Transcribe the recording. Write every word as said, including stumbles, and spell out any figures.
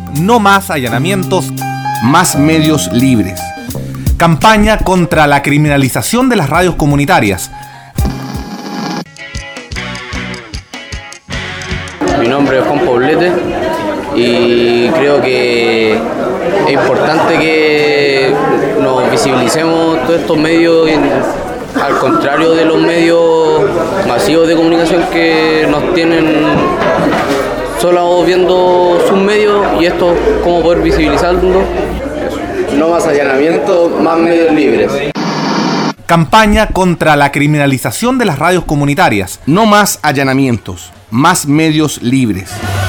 No más allanamientos. Más medios libres. Campaña contra la criminalización de las radios comunitarias. Mi nombre es Juan Poblete y creo que es importante que nos visibilicemos todos estos medios, al contrario de los medios masivos de comunicación que nos tienen solo viendo sus medios, y esto cómo poder visibilizarlo. No más allanamientos, más medios libres. Campaña contra la criminalización de las radios comunitarias. No más allanamientos, más medios libres.